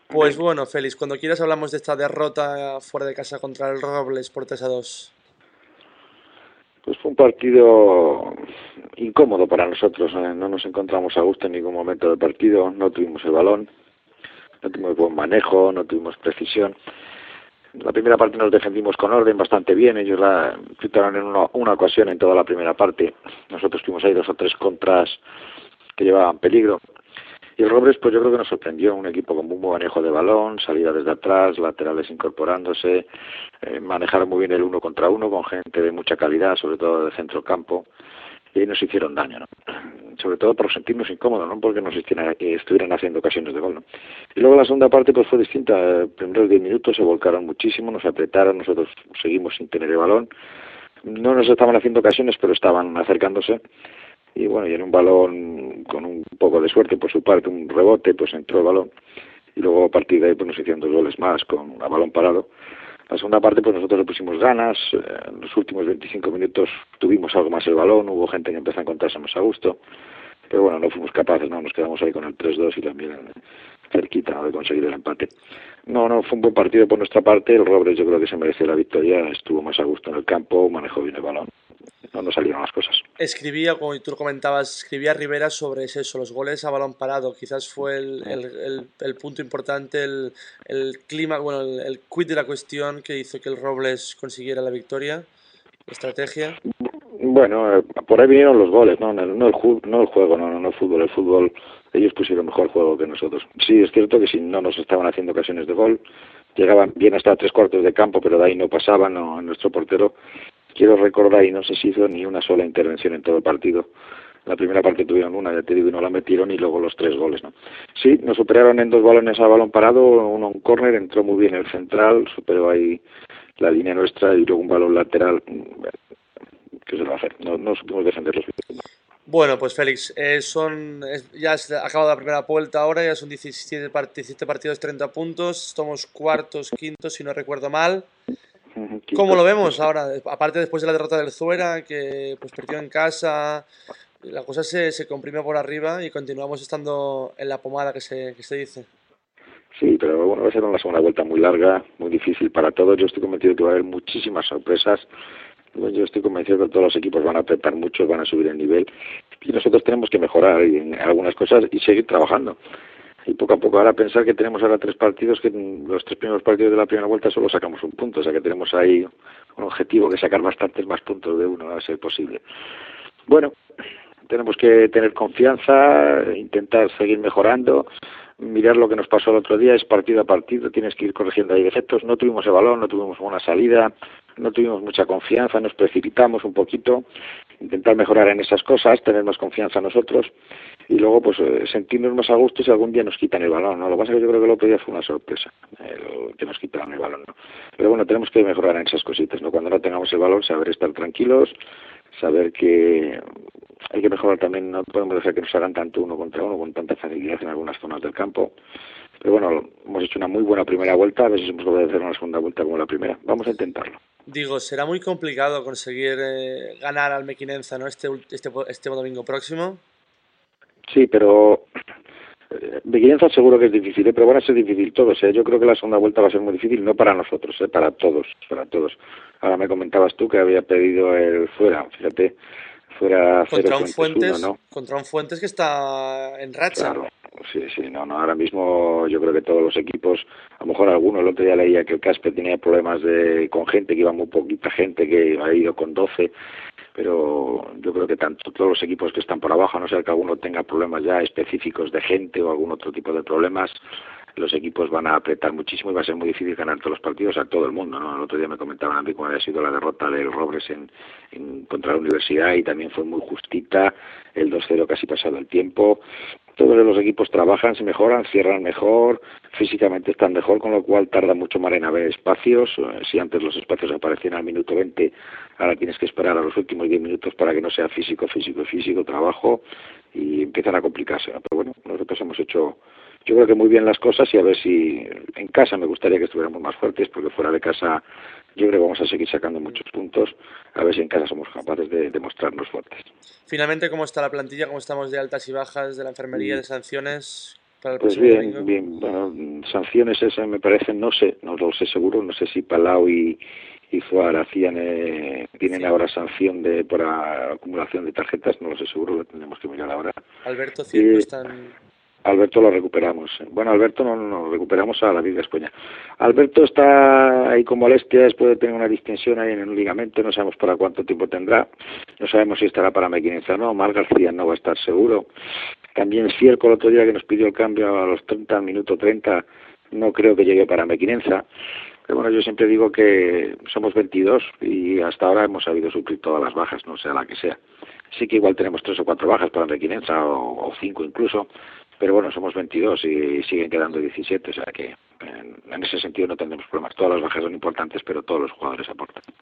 Pues bueno, Félix, cuando quieras hablamos de esta derrota fuera de casa contra el Robles por 3-2. Pues fue un partido incómodo para nosotros, no nos encontramos a gusto en ningún momento del partido, no tuvimos el balón, no tuvimos buen manejo, no tuvimos precisión. La primera parte nos defendimos con orden bastante bien, ellos la quitaron en una ocasión en toda la primera parte, nosotros tuvimos ahí 2 o 3 contras que llevaban peligro. Y el Robles, pues yo creo que nos sorprendió, un equipo con muy buen manejo de balón, salida desde atrás, laterales incorporándose, manejaron muy bien el 1 contra 1 con gente de mucha calidad, sobre todo de centro campo, y ahí nos hicieron daño, ¿no? Sobre todo por sentirnos incómodos, no porque nos estuvieran haciendo ocasiones de gol, ¿no? Y luego la segunda parte pues fue distinta, los primeros 10 minutos se volcaron muchísimo, nos apretaron, nosotros seguimos sin tener el balón, no nos estaban haciendo ocasiones, pero estaban acercándose, y bueno, y en un balón con un poco de suerte por su parte, un rebote, pues entró el balón, y luego a partir de ahí pues nos hicieron 2 goles más con a balón parado. La segunda parte pues nosotros le pusimos ganas, en los últimos 25 minutos tuvimos algo más el balón, hubo gente que empezó a encontrarse más a gusto, pero bueno, no fuimos capaces, no nos quedamos ahí con el 3-2 y también cerquita, ¿no?, de conseguir el empate. No, fue un buen partido por nuestra parte, el Robles yo creo que se mereció la victoria, estuvo más a gusto en el campo, manejó bien el balón, no nos salieron las cosas. Escribía, como tú lo comentabas, escribía Rivera sobre eso, los goles a balón parado. Quizás fue el punto importante, el clima, bueno, el quid de la cuestión que hizo que el Robles consiguiera la victoria, la estrategia. Bueno, por ahí vinieron los goles, no el juego, no el fútbol. El fútbol, ellos pusieron mejor juego que nosotros. Sí, es cierto que si no nos estaban haciendo ocasiones de gol, llegaban bien hasta 3 cuartos de campo, pero de ahí no pasaban, no, nuestro portero, quiero recordar, y no sé si hizo ni una sola intervención en todo el partido. La primera parte tuvieron una, ya te digo, y no la metieron, y luego los 3 goles, ¿no? Sí, nos superaron en 2 balones a balón parado, uno un córner, entró muy bien el central, superó ahí la línea nuestra, y luego un balón lateral. ¿Qué se le va a hacer? No supimos defenderlos bien. Bueno, pues Félix, ya se ha acabado la primera vuelta ahora, ya son 17 partidos, 30 puntos, somos cuartos, quintos, si no recuerdo mal. ¿Cómo Quintos, lo vemos sí. ahora? Aparte después de la derrota del Zuera, que pues perdió en casa, la cosa se comprime por arriba y continuamos estando en la pomada que se dice. Sí, pero bueno, va a ser una segunda vuelta muy larga, muy difícil para todos. Yo estoy convencido de que va a haber muchísimas sorpresas. Yo estoy convencido de que todos los equipos van a apretar mucho, van a subir el nivel. Y nosotros tenemos que mejorar en algunas cosas y seguir trabajando. Y poco a poco ahora pensar que tenemos ahora 3 partidos, que en los 3 primeros partidos de la primera vuelta solo sacamos un punto. O sea que tenemos ahí un objetivo de sacar bastantes más puntos de uno, a ser posible. Bueno, tenemos que tener confianza, intentar seguir mejorando, mirar lo que nos pasó el otro día, es partido a partido, tienes que ir corrigiendo ahí defectos. No tuvimos el balón, no tuvimos buena salida, no tuvimos mucha confianza, nos precipitamos un poquito, intentar mejorar en esas cosas, tener más confianza nosotros y luego pues sentirnos más a gusto si algún día nos quitan el balón, ¿no? Lo que pasa es que yo creo que el otro día fue una sorpresa, que nos quitaron el balón, ¿no? Pero bueno, tenemos que mejorar en esas cositas, ¿no? Cuando no tengamos el balón, saber estar tranquilos, saber que hay que mejorar también, no podemos dejar que nos hagan tanto 1 contra 1 con tanta facilidad en algunas zonas del campo. Pero bueno, hemos hecho una muy buena primera vuelta, a ver si somos capaces de hacer una segunda vuelta como la primera. Vamos a intentarlo. Digo, será muy complicado conseguir ganar al Mequinenza, ¿no? Este domingo próximo. Sí, pero Beguirenza seguro que es difícil, pero van a ser difícil todos. Yo creo que la segunda vuelta va a ser muy difícil, no para nosotros, para todos, para todos. Ahora me comentabas tú que había pedido el fuera, fíjate, fuera cero Fuentes 1, ¿no? Contra un Fuentes que está en racha. Claro, sí, no, ahora mismo yo creo que todos los equipos, a lo mejor algunos, el otro día leía que el Casper tenía problemas con gente, que iba muy poquita gente, que ha ido con 12, pero yo creo que tanto todos los equipos que están por abajo, a no ser que alguno tenga problemas ya específicos de gente o algún otro tipo de problemas, los equipos van a apretar muchísimo y va a ser muy difícil ganar todos los partidos a todo el mundo, ¿no? El otro día me comentaban a mí cómo había sido la derrota del Robles contra la Universidad y también fue muy justita, el 2-0 casi pasado el tiempo. Todos los equipos trabajan, se mejoran, cierran mejor, físicamente están mejor, con lo cual tarda mucho más en haber espacios. Si antes los espacios aparecían al minuto 20, ahora tienes que esperar a los últimos 10 minutos para que no sea físico, trabajo, y empiezan a complicarse, ¿no? Pero bueno, nosotros hemos hecho, yo creo que muy bien las cosas, y a ver si en casa me gustaría que estuviéramos más fuertes, porque fuera de casa yo creo que vamos a seguir sacando muchos puntos, a ver si en casa somos capaces de demostrarnos fuertes. Finalmente, ¿cómo está la plantilla? ¿Cómo estamos de altas y bajas de la enfermería, de sanciones? para el Pues próximo bien, domingo? bien, bueno, sanciones esas me parecen, no sé, no lo sé seguro, no sé si Palau y Zuar tienen Cien. ahora sanción por acumulación de tarjetas, no lo sé seguro, lo tendremos que mirar ahora. Alberto Cierco Y están... Alberto lo recuperamos. Bueno, Alberto no lo recuperamos a la Liga España. Alberto está ahí con molestias, puede tener una distensión ahí en un ligamento, no sabemos para cuánto tiempo tendrá, no sabemos si estará para Mequinenza o no, Mar García no va a estar seguro. También Cierco el otro día que nos pidió el cambio a los 30, al minuto 30, no creo que llegue para Mequinenza. Pero bueno, yo siempre digo que somos 22 y hasta ahora hemos sabido suplir todas las bajas, no sea la que sea. Sí que igual tenemos 3 o 4 bajas para Mequinenza o 5 incluso, pero bueno, somos 22 y siguen quedando 17, o sea que en ese sentido no tendremos problemas. Todas las bajas son importantes, pero todos los jugadores aportan.